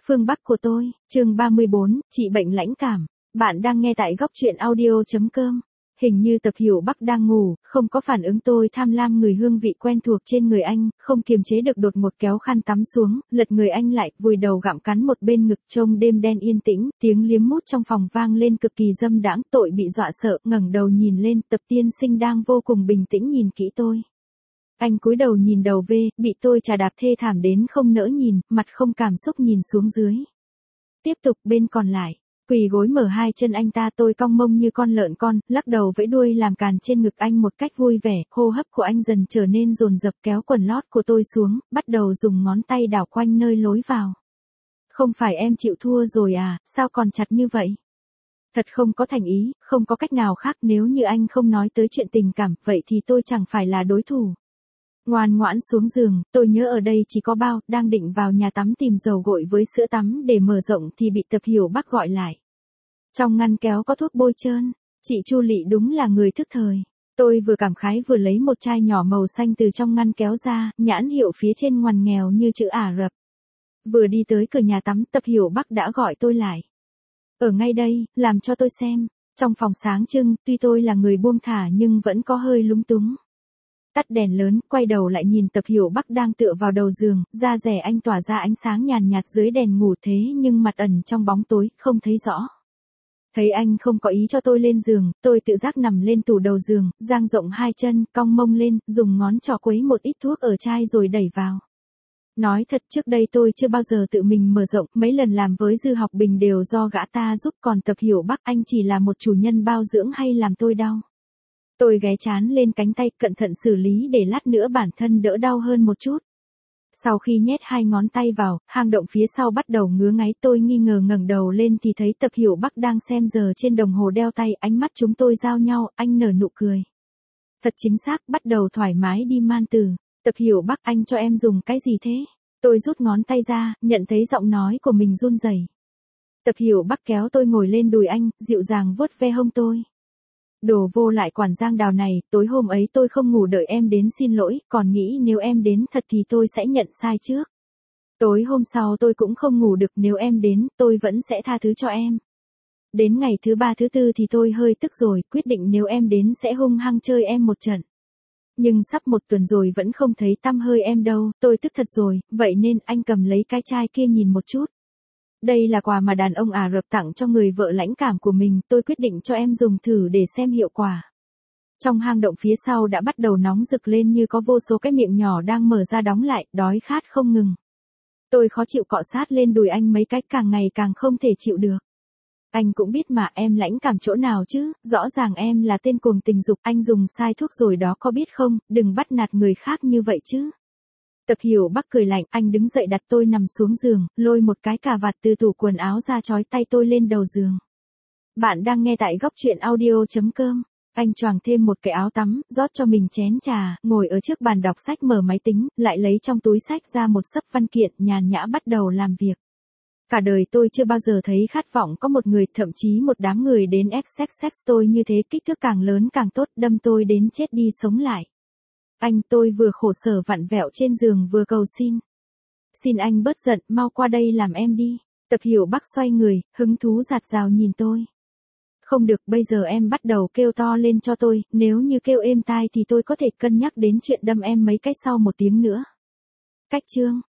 Phương Bắc của tôi, chương 34, trị bệnh lãnh cảm. Bạn đang nghe tại góc truyện audio.com. Hình như Tập Hiểu Bắc đang ngủ, không có phản ứng. Tôi tham lam người hương vị quen thuộc trên người anh, không kiềm chế được đột ngột kéo khăn tắm xuống, lật người anh lại, vùi đầu gặm cắn một bên ngực. Trông đêm đen yên tĩnh, tiếng liếm mút trong phòng vang lên cực kỳ dâm đãng. Tội bị dọa sợ, ngẩng đầu nhìn lên, Tập tiên sinh đang vô cùng bình tĩnh nhìn kỹ tôi. Anh cúi đầu nhìn đầu V, bị tôi chà đạp thê thảm đến không nỡ nhìn, mặt không cảm xúc nhìn xuống dưới. Tiếp tục bên còn lại, quỳ gối mở hai chân anh ta. Tôi cong mông như con lợn con, lắc đầu vẫy đuôi làm càn trên ngực anh một cách vui vẻ. Hô hấp của anh dần trở nên dồn dập, kéo quần lót của tôi xuống, bắt đầu dùng ngón tay đảo quanh nơi lối vào. Không phải em chịu thua rồi à, sao còn chặt như vậy? Thật không có thành ý, không có cách nào khác. Nếu như anh không nói tới chuyện tình cảm, vậy thì tôi chẳng phải là đối thủ. Ngoan ngoãn xuống giường, tôi nhớ ở đây chỉ có bao, đang định vào nhà tắm tìm dầu gội với sữa tắm để mở rộng thì bị Tập Hiểu Bắc gọi lại. Trong ngăn kéo có thuốc bôi trơn, chị Chu Lị đúng là người thức thời. Tôi vừa cảm khái vừa lấy một chai nhỏ màu xanh từ trong ngăn kéo ra, nhãn hiệu phía trên ngoằn nghèo như chữ Ả Rập. Vừa đi tới cửa nhà tắm, Tập Hiểu Bắc đã gọi tôi lại. Ở ngay đây, làm cho tôi xem. Trong phòng sáng trưng, tuy tôi là người buông thả nhưng vẫn có hơi lúng túng. Tắt đèn lớn, quay đầu lại nhìn Tập Hiểu Bắc đang tựa vào đầu giường, da rẻ anh tỏa ra ánh sáng nhàn nhạt dưới đèn ngủ, thế nhưng mặt ẩn trong bóng tối, không thấy rõ. Thấy anh không có ý cho tôi lên giường, tôi tự giác nằm lên tủ đầu giường, dang rộng hai chân, cong mông lên, dùng ngón trỏ quấy một ít thuốc ở chai rồi đẩy vào. Nói thật, trước đây tôi chưa bao giờ tự mình mở rộng, mấy lần làm với Dư Học Bình đều do gã ta giúp, còn Tập Hiểu Bắc anh chỉ là một chủ nhân bao dưỡng hay làm tôi đau. Tôi ghé chán lên cánh tay, cẩn thận xử lý để lát nữa bản thân đỡ đau hơn một chút. Sau khi nhét hai ngón tay vào, hang động phía sau bắt đầu ngứa ngáy. Tôi nghi ngờ ngẩng đầu lên thì thấy Tập Hiểu Bắc đang xem giờ trên đồng hồ đeo tay. Ánh mắt chúng tôi giao nhau, anh nở nụ cười. Thật chính xác, bắt đầu thoải mái đi man tử. Tập Hiểu Bắc, anh cho em dùng cái gì thế? Tôi rút ngón tay ra, nhận thấy giọng nói của mình run rẩy. Tập Hiểu Bắc kéo tôi ngồi lên đùi anh, dịu dàng vuốt ve hông tôi. Đồ vô lại quản Giang Đào này, tối hôm ấy tôi không ngủ đợi em đến xin lỗi, còn nghĩ nếu em đến thật thì tôi sẽ nhận sai trước. Tối hôm sau tôi cũng không ngủ được, nếu em đến, tôi vẫn sẽ tha thứ cho em. Đến ngày thứ ba thứ tư thì tôi hơi tức rồi, quyết định nếu em đến sẽ hung hăng chơi em một trận. Nhưng sắp một tuần rồi vẫn không thấy tăm hơi em đâu, tôi tức thật rồi, vậy nên anh cầm lấy cái chai kia nhìn một chút. Đây là quà mà đàn ông Ả Rập tặng cho người vợ lãnh cảm của mình, tôi quyết định cho em dùng thử để xem hiệu quả. Trong hang động phía sau đã bắt đầu nóng rực lên như có vô số cái miệng nhỏ đang mở ra đóng lại, đói khát không ngừng. Tôi khó chịu cọ sát lên đùi anh mấy cái, càng ngày càng không thể chịu được. Anh cũng biết mà, em lãnh cảm chỗ nào chứ, rõ ràng em là tên cuồng tình dục, anh dùng sai thuốc rồi đó có biết không, đừng bắt nạt người khác như vậy chứ. Tập Hiểu Bắc cười lạnh, anh đứng dậy đặt tôi nằm xuống giường, lôi một cái cà vạt từ tủ quần áo ra trói tay tôi lên đầu giường. Bạn đang nghe tại góc truyện audio.com. Anh choàng thêm một cái áo tắm, rót cho mình chén trà, ngồi ở trước bàn đọc sách mở máy tính, lại lấy trong túi sách ra một xấp văn kiện, nhàn nhã bắt đầu làm việc. Cả đời tôi chưa bao giờ thấy khát vọng có một người, thậm chí một đám người đến XXX tôi như thế, kích thước càng lớn càng tốt, đâm tôi đến chết đi sống lại. Tôi vừa khổ sở vặn vẹo trên giường vừa cầu xin. Xin anh bớt giận, mau qua đây làm em đi. Tập Hiểu Bắc xoay người, hứng thú rạt rào nhìn tôi. Không được, bây giờ em bắt đầu kêu to lên cho tôi, nếu như kêu êm tai thì tôi có thể cân nhắc đến chuyện đâm em mấy cái sau một tiếng nữa. Cách chương.